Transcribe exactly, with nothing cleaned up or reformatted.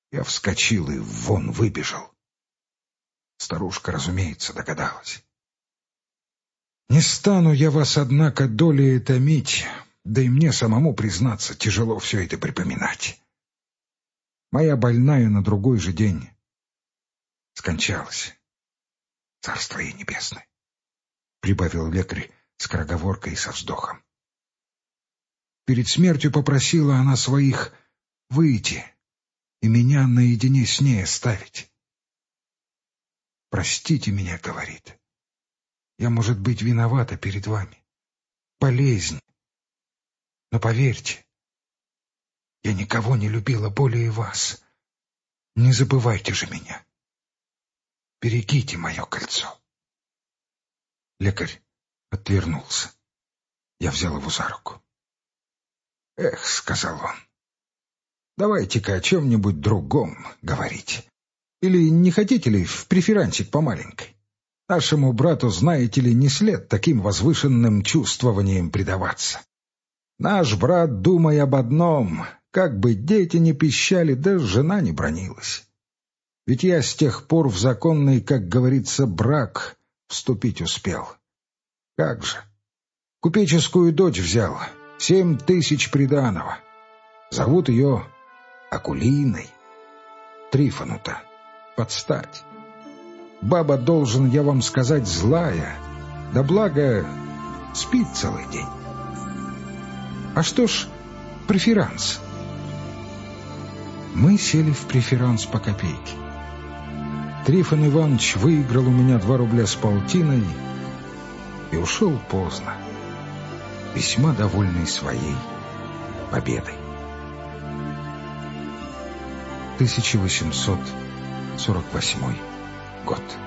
Я вскочил и вон выбежал. Старушка, разумеется, догадалась. Не стану я вас, однако, долей томить, да и мне самому, признаться, тяжело все это припоминать. Моя больная на другой же день скончалась. Царство ей небесное, — прибавил лекарь скороговоркой и со вздохом. Перед смертью попросила она своих выйти и меня наедине с ней оставить. «Простите меня, — говорит, — я, может быть, виновата перед вами. Болезнь. Но поверьте, я никого не любила более вас. Не забывайте же меня. Берегите мое кольцо». Лекарь отвернулся. Я взял его за руку. «Эх, — сказал он, — давайте-ка о чем-нибудь другом говорить. Или не хотите ли в преферансик по маленькой? Нашему брату, знаете ли, не след таким возвышенным чувствованиям предаваться. Наш брат, думай об одном, как бы дети не пищали, да жена не бранилась. Ведь я с тех пор в законный, как говорится, брак вступить успел. Как же? Купеческую дочь взял, семь тысяч приданого. Зовут ее Акулиной. Трифону-то подстать. Баба, должен я вам сказать, злая, да благо спит целый день. А что ж преферанс? Мы сели в преферанс по копейке. Трифон Иванович выиграл у меня два рубля с полтиной и ушел поздно, весьма довольный своей победой. тысяча восемьсот сорок восьмой год.